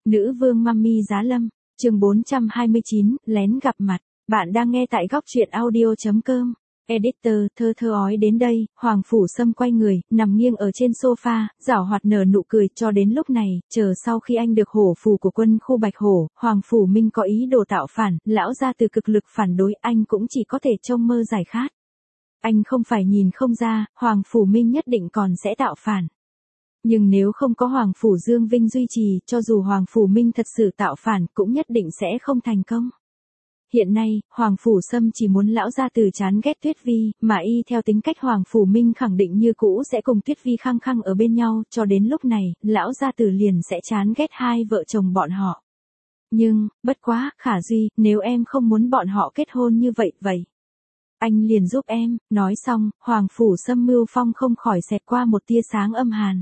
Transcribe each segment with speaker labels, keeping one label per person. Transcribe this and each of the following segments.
Speaker 1: Nữ vương Mummy Giá Lâm, chương 429, lén gặp mặt. Bạn đang nghe tại góc truyện audio.com. Editor, thơ thơ ói đến đây, Hoàng Phủ Sâm quay người, nằm nghiêng ở trên sofa, giảo hoạt nở nụ cười cho đến lúc này, chờ sau khi anh được hổ phù của quân khu Bạch Hổ, Hoàng Phủ Minh có ý đồ tạo phản, lão ra từ cực lực phản đối, anh cũng chỉ có thể trông mơ giải khát. Anh không phải nhìn không ra, Hoàng Phủ Minh nhất định còn sẽ tạo phản. Nhưng nếu không có Hoàng Phủ Dương Vinh duy trì, cho dù Hoàng Phủ Minh thật sự tạo phản cũng nhất định sẽ không thành công. Hiện nay, Hoàng Phủ Sâm chỉ muốn lão gia tử chán ghét Tuyết Vi, mà y theo tính cách Hoàng Phủ Minh khẳng định như cũ sẽ cùng Tuyết Vi khăng khăng ở bên nhau, cho đến lúc này, lão gia tử liền sẽ chán ghét hai vợ chồng bọn họ. Nhưng, bất quá, Khả Duy, nếu em không muốn bọn họ kết hôn như vậy, anh liền giúp em. Nói xong, Hoàng Phủ Sâm mưu phong không khỏi xẹt qua một tia sáng âm hàn.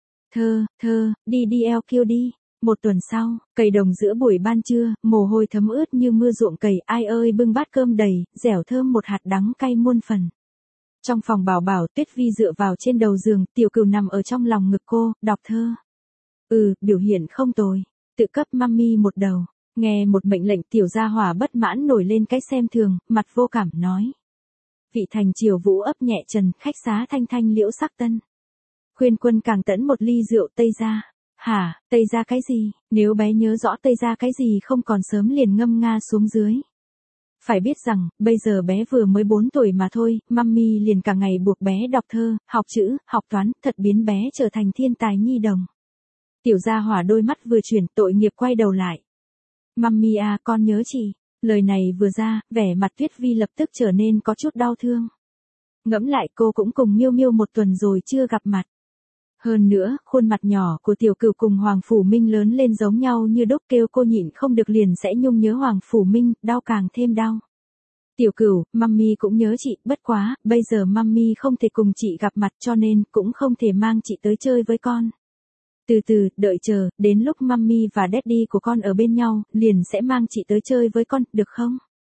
Speaker 1: Thơ, đi LQ đi. Một tuần sau, cày đồng giữa buổi ban trưa, mồ hôi thấm ướt như mưa ruộng cày, ai ơi bưng bát cơm đầy, dẻo thơm một hạt đắng cay muôn phần. Trong phòng Bảo Bảo, Tuyết Vi dựa vào trên đầu giường, Tiểu Cừu nằm ở trong lòng ngực cô, đọc thơ. Biểu hiện không tồi. Tự cấp Mummy một đầu. Nghe một mệnh lệnh, Tiểu Gia Hỏa bất mãn nổi lên cái xem thường, mặt vô cảm nói. Vị thành triều vũ ấp nhẹ trần, khách xá thanh thanh liễu sắc tân. Khuyên quân càng tẫn một ly rượu Tây Gia. Hả, Tây Gia cái gì? Nếu bé nhớ rõ Tây Gia cái gì không còn sớm liền ngâm nga xuống dưới. Phải biết rằng, bây giờ bé vừa mới 4 tuổi mà thôi, Mummy liền cả ngày buộc bé đọc thơ, học chữ, học toán, thật biến bé trở thành thiên tài nhi đồng. Tiểu Gia Hỏa đôi mắt vừa chuyển, tội nghiệp quay đầu lại. Mummy à, con nhớ chị. Lời này vừa ra, vẻ mặt Tuyết Vi lập tức trở nên có chút đau thương. Ngẫm lại cô cũng cùng Miêu Miêu một tuần rồi chưa gặp mặt. Hơn nữa, khuôn mặt nhỏ của Tiểu Cừu cùng Hoàng Phủ Minh lớn lên giống nhau như đúc, kêu cô nhịn không được liền sẽ nhung nhớ Hoàng Phủ Minh, đau càng thêm đau. Tiểu Cừu, Mummy cũng nhớ chị, bất quá, bây giờ Mummy không thể cùng chị gặp mặt cho nên cũng không thể mang chị tới chơi với con. Từ từ, đợi chờ, đến lúc Mummy và Daddy của con ở bên nhau, liền sẽ mang chị tới chơi với con, được không?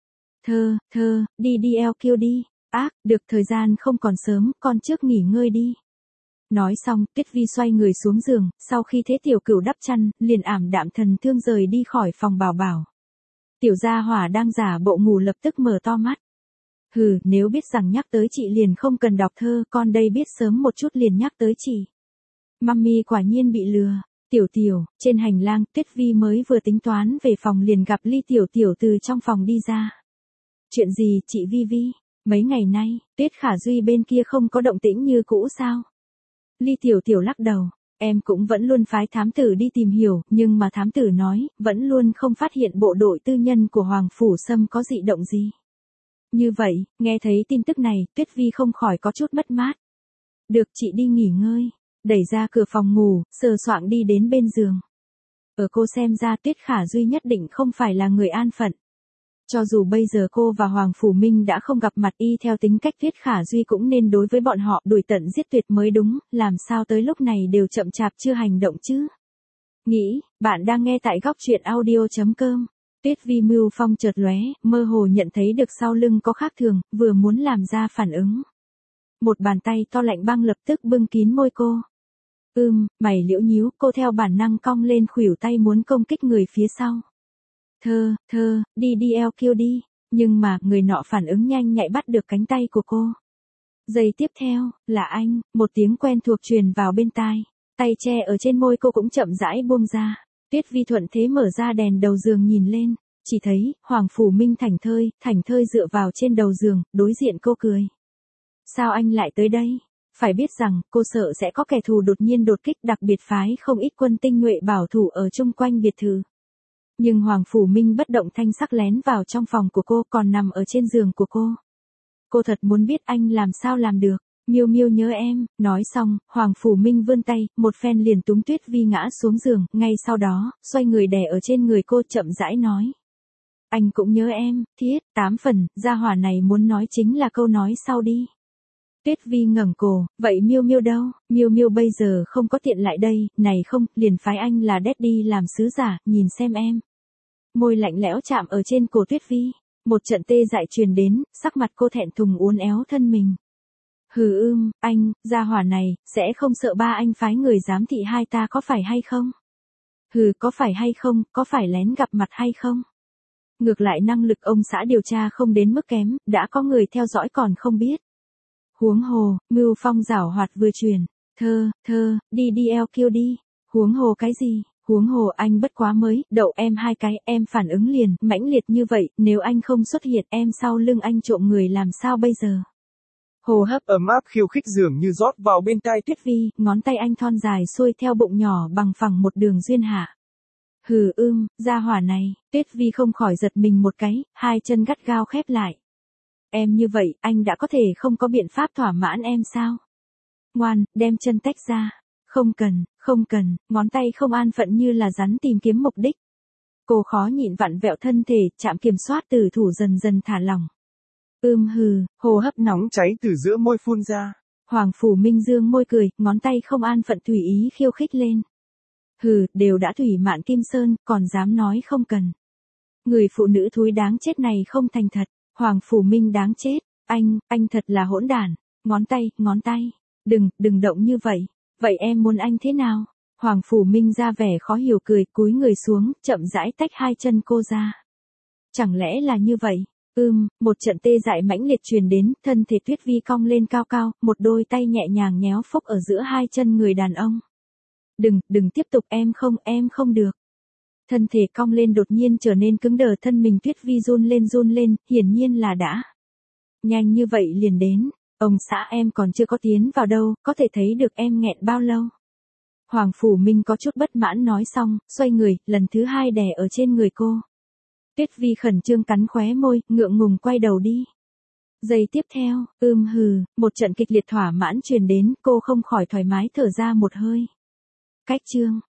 Speaker 1: Thơ, đi LQ đi. Được, thời gian không còn sớm, con trước nghỉ ngơi đi. Nói xong, Tuyết Vi xoay người xuống giường, sau khi thấy Tiểu Cừu đắp chăn, liền ảm đạm thần thương rời đi khỏi phòng Bảo Bảo. Tiểu Gia Hỏa đang giả bộ ngủ lập tức mở to mắt. Nếu biết rằng nhắc tới chị liền không cần đọc thơ, con đây biết sớm một chút liền nhắc tới chị. Mummy quả nhiên bị lừa. Tiểu, trên hành lang, Tuyết Vi mới vừa tính toán về phòng liền gặp Ly Tiểu từ trong phòng đi ra. Chuyện gì, chị Vi? Mấy ngày nay, Tuyết Khả Duy bên kia không có động tĩnh như cũ sao? Ly Tiểu lắc đầu, em cũng vẫn luôn phái thám tử đi tìm hiểu, nhưng mà thám tử nói, vẫn luôn không phát hiện bộ đội tư nhân của Hoàng Phủ Sâm có dị động gì. Như vậy, nghe thấy tin tức này, Tuyết Vi không khỏi có chút mất mát. Được, chị đi nghỉ ngơi. Đẩy ra cửa phòng ngủ, sờ soạng đi đến bên giường. Ở cô xem ra Tuyết Khả Duy nhất định không phải là người an phận. Cho dù bây giờ cô và Hoàng Phủ Minh đã không gặp mặt, y theo tính cách Tuyết Khả Duy cũng nên đối với bọn họ đuổi tận giết tuyệt mới đúng, làm sao tới lúc này đều chậm chạp chưa hành động chứ. Nghĩ, bạn đang nghe tại góc truyện audio.com. Tuyết Vi mưu phong chợt lóe, mơ hồ nhận thấy được sau lưng có khác thường, vừa muốn làm ra phản ứng. Một bàn tay to lạnh băng lập tức bưng kín môi cô. Mày liễu nhíu, cô theo bản năng cong lên khuỷu tay muốn công kích người phía sau. Thơ, đi LQ đi. Nhưng mà, người nọ phản ứng nhanh nhạy bắt được cánh tay của cô. Giây tiếp theo, là anh, một tiếng quen thuộc truyền vào bên tai. Tay che ở trên môi cô cũng chậm rãi buông ra. Tuyết Vi thuận thế mở ra đèn đầu giường nhìn lên. Chỉ thấy, Hoàng Phủ Minh thảnh thơi dựa vào trên đầu giường, đối diện cô cười. Sao anh lại tới đây? Phải biết rằng, cô sợ sẽ có kẻ thù đột nhiên đột kích, đặc biệt phái không ít quân tinh nhuệ bảo thủ ở chung quanh biệt thự. Nhưng Hoàng Phủ Minh bất động thanh sắc lén vào trong phòng của cô, còn nằm ở trên giường của cô. Cô thật muốn biết anh làm sao làm được. Miêu nhớ em. Nói xong, Hoàng Phủ Minh vươn tay, một phen liền túm Tuyết Vi ngã xuống giường, ngay sau đó, xoay người đè ở trên người cô chậm rãi nói. Anh cũng nhớ em, 8 phần, gia hỏa này muốn nói chính là câu nói sau đi. Tuyết Vi ngẩng cổ, vậy Miêu đâu? Miêu bây giờ không có tiện lại đây, này không, liền phái anh là Daddy làm sứ giả, nhìn xem em. Môi lạnh lẽo chạm ở trên cổ Tuyết Vi, một trận tê dại truyền đến, sắc mặt cô thẹn thùng uốn éo thân mình. Anh, gia hỏa này, sẽ không sợ ba anh phái người giám thị hai ta có phải hay không? Hừ, có phải hay không, có phải lén gặp mặt hay không? Ngược lại năng lực ông xã điều tra không đến mức kém, đã có người theo dõi còn không biết. Huống hồ, mưu phong giảo hoạt vừa truyền. Đi LQ đi. Huống hồ cái gì? Huống hồ anh bất quá mới, đậu em 2 cái, em phản ứng liền, mãnh liệt như vậy, nếu anh không xuất hiện em sau lưng anh trộm người làm sao bây giờ? Hồ hấp
Speaker 2: ấm áp khiêu khích dường như rót vào bên tai
Speaker 1: Tuyết Vi, ngón tay anh thon dài xuôi theo bụng nhỏ bằng phẳng một đường duyên hạ. Hừ gia hỏa này, Tuyết Vi không khỏi giật mình một cái, hai chân gắt gao khép lại. Em như vậy, anh đã có thể không có biện pháp thỏa mãn em sao? Ngoan, đem chân tách ra. Không cần, ngón tay không an phận như là rắn tìm kiếm mục đích. Cô khó nhịn vặn vẹo thân thể, chạm kiểm soát từ thủ dần dần thả lỏng. Hồ hấp nóng
Speaker 2: cháy từ giữa môi phun ra.
Speaker 1: Hoàng Phủ Minh dương môi cười, ngón tay không an phận tùy ý khiêu khích lên. Đều đã thủy mạn kim sơn, còn dám nói không cần. Người phụ nữ thúi đáng chết này không thành thật, Hoàng Phủ Minh đáng chết, anh thật là hỗn đản, ngón tay, đừng động như vậy, vậy em muốn anh thế nào? Hoàng Phủ Minh ra vẻ khó hiểu cười, cúi người xuống, chậm rãi tách hai chân cô ra. Chẳng lẽ là như vậy? Một trận tê dại mãnh liệt truyền đến, thân thể Tuyết Vi cong lên cao cao, một đôi tay nhẹ nhàng nhéo phúc ở giữa hai chân người đàn ông. Đừng tiếp tục, em không được. Thân thể cong lên đột nhiên trở nên cứng đờ, thân mình Tuyết Vi run lên, hiển nhiên là đã. Nhanh như vậy liền đến, ông xã em còn chưa có tiến vào đâu, có thể thấy được em nghẹn bao lâu. Hoàng Phủ Minh có chút bất mãn nói xong, xoay người, lần thứ hai đè ở trên người cô. Tuyết Vi khẩn trương cắn khóe môi, ngượng ngùng quay đầu đi. Giây tiếp theo, một trận kịch liệt thỏa mãn truyền đến, cô không khỏi thoải mái thở ra một hơi. Cách chương